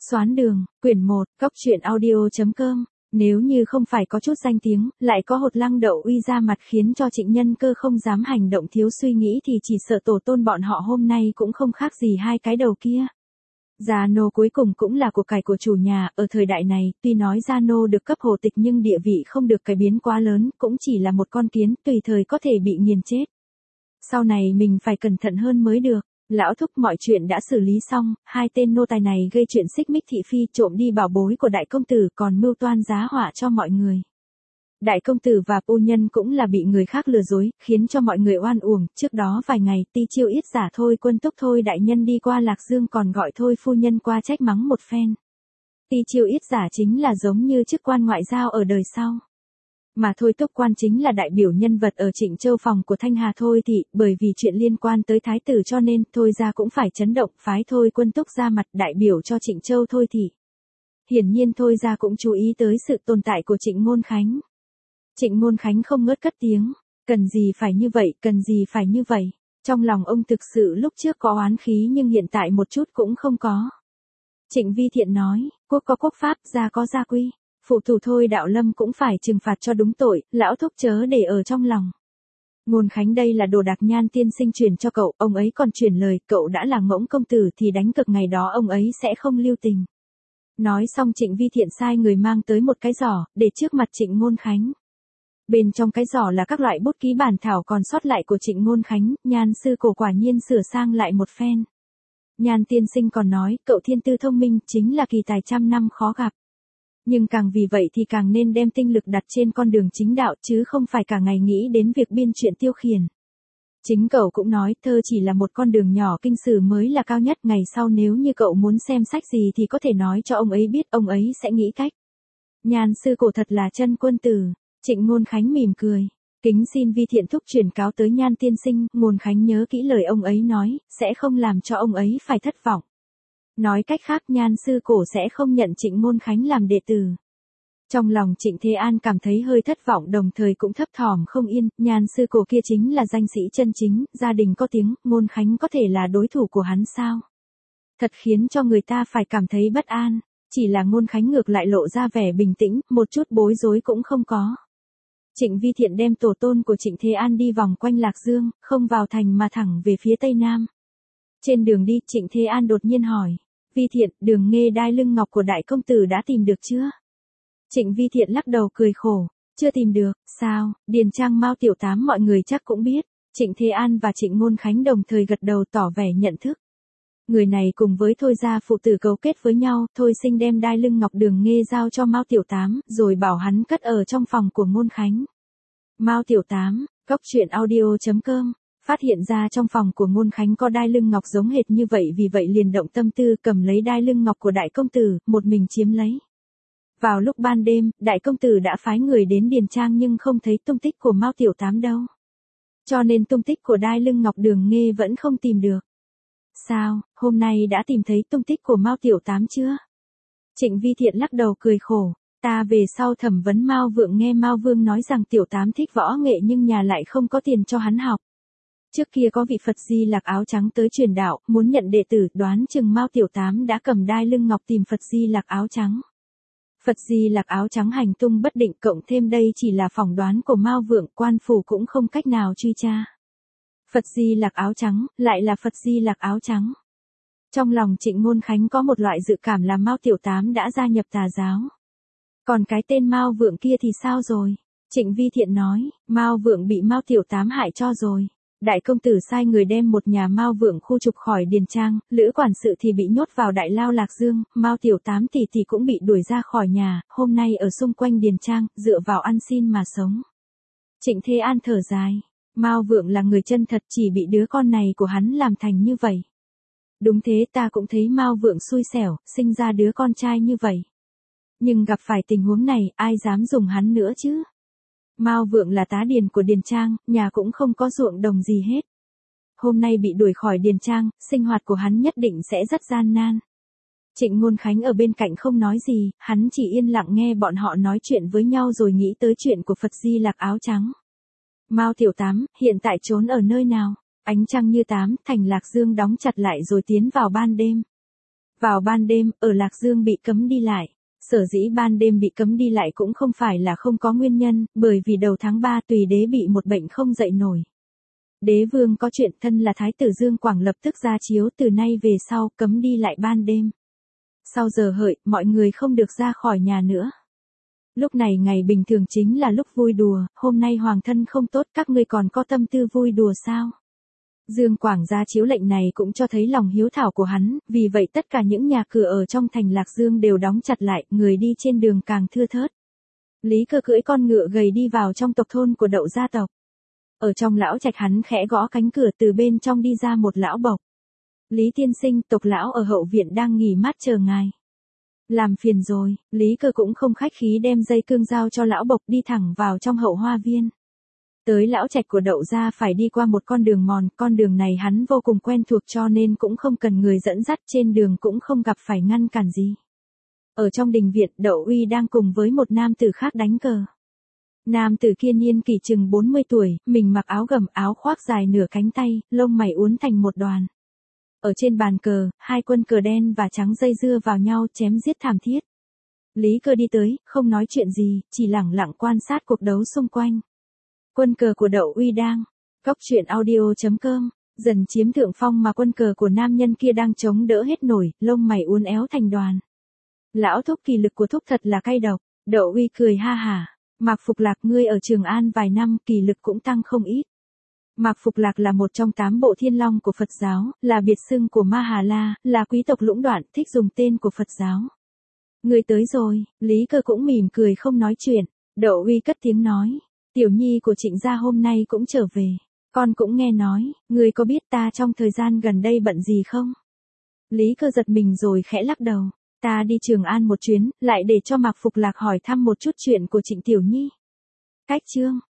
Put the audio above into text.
Xoán đường, quyển 1, góc truyện audio.com. Nếu như không phải có chút danh tiếng, lại có Hột Lăng Đậu Uy ra mặt khiến cho Trịnh Nhân Cơ không dám hành động thiếu suy nghĩ thì chỉ sợ tổ tôn bọn họ hôm nay cũng không khác gì hai cái đầu kia. Gia nô cuối cùng cũng là của cải của chủ nhà, ở thời đại này, tuy nói Gia nô được cấp hộ tịch nhưng địa vị không được cải biến quá lớn, cũng chỉ là một con kiến, tùy thời có thể bị nghiền chết. Sau này mình phải cẩn thận hơn mới được. Lão thúc mọi chuyện đã xử lý xong, hai tên nô tài này gây chuyện xích mích thị phi trộm đi bảo bối của đại công tử còn mưu toan giá họa cho mọi người. Đại công tử và phu nhân cũng là bị người khác lừa dối, khiến cho mọi người oan uổng. Trước đó vài ngày Ti Chiêu Yết giả Thôi Quân Túc Thôi đại nhân đi qua Lạc Dương còn gọi Thôi phu nhân qua trách mắng một phen. Ti Chiêu Yết giả chính là giống như chức quan ngoại giao ở đời sau. Mà Thôi Túc Quan chính là đại biểu nhân vật ở Trịnh Châu phòng của Thanh Hà Thôi thị, bởi vì chuyện liên quan tới thái tử cho nên Thôi gia cũng phải chấn động, phái Thôi Quân Túc ra mặt đại biểu cho Trịnh Châu Thôi thị. Hiển nhiên Thôi gia cũng chú ý tới sự tồn tại của Trịnh Ngôn Khánh. Trịnh Ngôn Khánh không ngớt cất tiếng, cần gì phải như vậy, cần gì phải như vậy. Trong lòng ông thực sự lúc trước có oán khí nhưng hiện tại một chút cũng không có. Trịnh Vi Thiện nói, quốc có quốc pháp, gia có gia quy. Phụ thủ Thôi Đạo Lâm cũng phải trừng phạt cho đúng tội, lão thúc chớ để ở trong lòng. Ngôn Khánh đây là đồ đạc Nhan tiên sinh truyền cho cậu, ông ấy còn truyền lời, cậu đã là ngỗng công tử thì đánh cực ngày đó ông ấy sẽ không lưu tình. Nói xong Trịnh Vi Thiện sai người mang tới một cái giỏ, để trước mặt Trịnh Ngôn Khánh. Bên trong cái giỏ là các loại bút ký bản thảo còn sót lại của Trịnh Ngôn Khánh, Nhan sư cổ quả nhiên sửa sang lại một phen. Nhan tiên sinh còn nói, cậu thiên tư thông minh chính là kỳ tài trăm năm khó gặp. Nhưng càng vì vậy thì càng nên đem tinh lực đặt trên con đường chính đạo chứ không phải cả ngày nghĩ đến việc biên chuyện tiêu khiển. Chính cậu cũng nói thơ chỉ là một con đường nhỏ, kinh sử mới là cao nhất, ngày sau nếu như cậu muốn xem sách gì thì có thể nói cho ông ấy biết, ông ấy sẽ nghĩ cách. Nhan sư cổ thật là chân quân tử. Trịnh Ngôn Khánh mỉm cười. Kính xin Vi Thiện thúc truyền cáo tới Nhan tiên sinh, Ngôn Khánh nhớ kỹ lời ông ấy nói, sẽ không làm cho ông ấy phải thất vọng. Nói cách khác Nhan sư cổ sẽ không nhận Trịnh Ngôn Khánh làm đệ tử. Trong lòng Trịnh Thế An cảm thấy hơi thất vọng đồng thời cũng thấp thỏm không yên, Nhan sư cổ kia chính là danh sĩ chân chính, gia đình có tiếng, Ngôn Khánh có thể là đối thủ của hắn sao? Thật khiến cho người ta phải cảm thấy bất an, chỉ là Ngôn Khánh ngược lại lộ ra vẻ bình tĩnh, một chút bối rối cũng không có. Trịnh Vi Thiện đem tổ tôn của Trịnh Thế An đi vòng quanh Lạc Dương, không vào thành mà thẳng về phía tây nam. Trên đường đi, Trịnh Thế An đột nhiên hỏi, Vi Thiện, đường nghê đai lưng ngọc của đại công tử đã tìm được chưa? Trịnh Vi Thiện lắc đầu cười khổ, chưa tìm được, sao, Điền Trang Mao Tiểu Tám mọi người chắc cũng biết. Trịnh Thế An và Trịnh Ngôn Khánh đồng thời gật đầu tỏ vẻ nhận thức. Người này cùng với Thôi gia phụ tử cấu kết với nhau, Thôi sinh đem đai lưng ngọc đường nghê giao cho Mao Tiểu Tám, rồi bảo hắn cất ở trong phòng của Ngôn Khánh. Mao Tiểu Tám, góc truyện audio.com. Phát hiện ra trong phòng của Ngôn Khánh có đai lưng ngọc giống hệt như vậy, vì vậy liền động tâm tư cầm lấy đai lưng ngọc của đại công tử, một mình chiếm lấy. Vào lúc ban đêm, đại công tử đã phái người đến Điền Trang nhưng không thấy tung tích của Mao Tiểu Tám đâu. Cho nên tung tích của đai lưng ngọc đường nghê vẫn không tìm được. Sao, hôm nay đã tìm thấy tung tích của Mao Tiểu Tám chưa? Trịnh Vi Thiện lắc đầu cười khổ. Ta về sau thẩm vấn Mao Vượng nghe Mao Vương nói rằng Tiểu Tám thích võ nghệ nhưng nhà lại không có tiền cho hắn học. Trước kia có vị Phật Di Lặc áo trắng tới truyền đạo, muốn nhận đệ tử, đoán chừng Mao Tiểu Tám đã cầm đai lưng ngọc tìm Phật Di Lặc áo trắng. Phật Di Lặc áo trắng hành tung bất định, cộng thêm đây chỉ là phỏng đoán của Mao Vượng, quan phủ cũng không cách nào truy tra. Phật Di Lặc áo trắng, lại là Phật Di Lặc áo trắng. Trong lòng Trịnh Ngôn Khánh có một loại dự cảm là Mao Tiểu Tám đã gia nhập tà giáo. Còn cái tên Mao Vượng kia thì sao rồi? Trịnh Vi Thiện nói, Mao Vượng bị Mao Tiểu Tám hại cho rồi. Đại công tử sai người đem một nhà Mao Vượng khu trục khỏi Điền Trang, Lữ quản sự thì bị nhốt vào Đại Lao Lạc Dương, Mao Tiểu Tám tỷ tỷ cũng bị đuổi ra khỏi nhà, hôm nay ở xung quanh Điền Trang, dựa vào ăn xin mà sống. Trịnh Thế An thở dài, Mao Vượng là người chân thật, chỉ bị đứa con này của hắn làm thành như vậy. Đúng thế, ta cũng thấy Mao Vượng xui xẻo, sinh ra đứa con trai như vậy. Nhưng gặp phải tình huống này, ai dám dùng hắn nữa chứ? Mao Vượng là tá điền của Điền Trang, nhà cũng không có ruộng đồng gì hết. Hôm nay bị đuổi khỏi Điền Trang, sinh hoạt của hắn nhất định sẽ rất gian nan. Trịnh Ngôn Khánh ở bên cạnh không nói gì, hắn chỉ yên lặng nghe bọn họ nói chuyện với nhau rồi nghĩ tới chuyện của Phật Di Lặc áo trắng. Mao Tiểu Tám, hiện tại trốn ở nơi nào? Ánh trăng như tám, thành Lạc Dương đóng chặt lại rồi tiến vào ban đêm. Vào ban đêm, ở Lạc Dương bị cấm đi lại. Sở dĩ ban đêm bị cấm đi lại cũng không phải là không có nguyên nhân, bởi vì đầu tháng 3 Tùy đế bị một bệnh không dậy nổi. Đế vương có chuyện, thân là Thái tử Dương Quảng lập tức ra chiếu từ nay về sau cấm đi lại ban đêm. Sau giờ hợi, mọi người không được ra khỏi nhà nữa. Lúc này ngày bình thường chính là lúc vui đùa, hôm nay hoàng thân không tốt, các ngươi còn có tâm tư vui đùa sao? Dương Quảng ra chiếu lệnh này cũng cho thấy lòng hiếu thảo của hắn, vì vậy tất cả những nhà cửa ở trong thành Lạc Dương đều đóng chặt lại, người đi trên đường càng thưa thớt. Lý Cơ cưỡi con ngựa gầy đi vào trong tộc thôn của Đậu gia tộc. Ở trong lão trạch hắn khẽ gõ cánh cửa, từ bên trong đi ra một lão bộc. Lý tiên sinh, tộc lão ở hậu viện đang nghỉ mát chờ ngài. Làm phiền rồi, Lý Cơ cũng không khách khí đem dây cương giao cho lão bộc đi thẳng vào trong hậu hoa viên. Tới lão trạch của Đậu gia phải đi qua một con đường mòn, con đường này hắn vô cùng quen thuộc cho nên cũng không cần người dẫn dắt, trên đường cũng không gặp phải ngăn cản gì. Ở trong đình viện, Đậu Uy đang cùng với một nam tử khác đánh cờ. Nam tử kia niên kỷ chừng 40 tuổi, mình mặc áo gầm áo khoác dài nửa cánh tay, lông mày uốn thành một đoàn. Ở trên bàn cờ, hai quân cờ đen và trắng dây dưa vào nhau chém giết thảm thiết. Lý Cơ đi tới, không nói chuyện gì, chỉ lẳng lặng quan sát cuộc đấu xung quanh. Quân cờ của Đậu Uy đang, Cóc truyện audio.com, dần chiếm thượng phong mà quân cờ của nam nhân kia đang chống đỡ hết nổi, lông mày uốn éo thành đoàn. Lão thúc, kỳ lực của thúc thật là cay độc. Đậu Uy cười ha hả. Mạc Phục Lạc, ngươi ở Trường An vài năm, kỳ lực cũng tăng không ít. Mạc Phục Lạc là một trong 8 bộ thiên long của Phật giáo, là biệt xưng của Ma Hà La, là quý tộc lũng đoạn, thích dùng tên của Phật giáo. Ngươi tới rồi, Lý Cơ cũng mỉm cười không nói chuyện. Đậu Uy cất tiếng nói, tiểu nhi của Trịnh gia hôm nay cũng trở về. Con cũng nghe nói, ngươi có biết ta trong thời gian gần đây bận gì không? Lý Cơ giật mình rồi khẽ lắc đầu. Ta đi Trường An một chuyến, lại để cho Mạc Phục Lạc hỏi thăm một chút chuyện của Trịnh tiểu nhi. Cách chương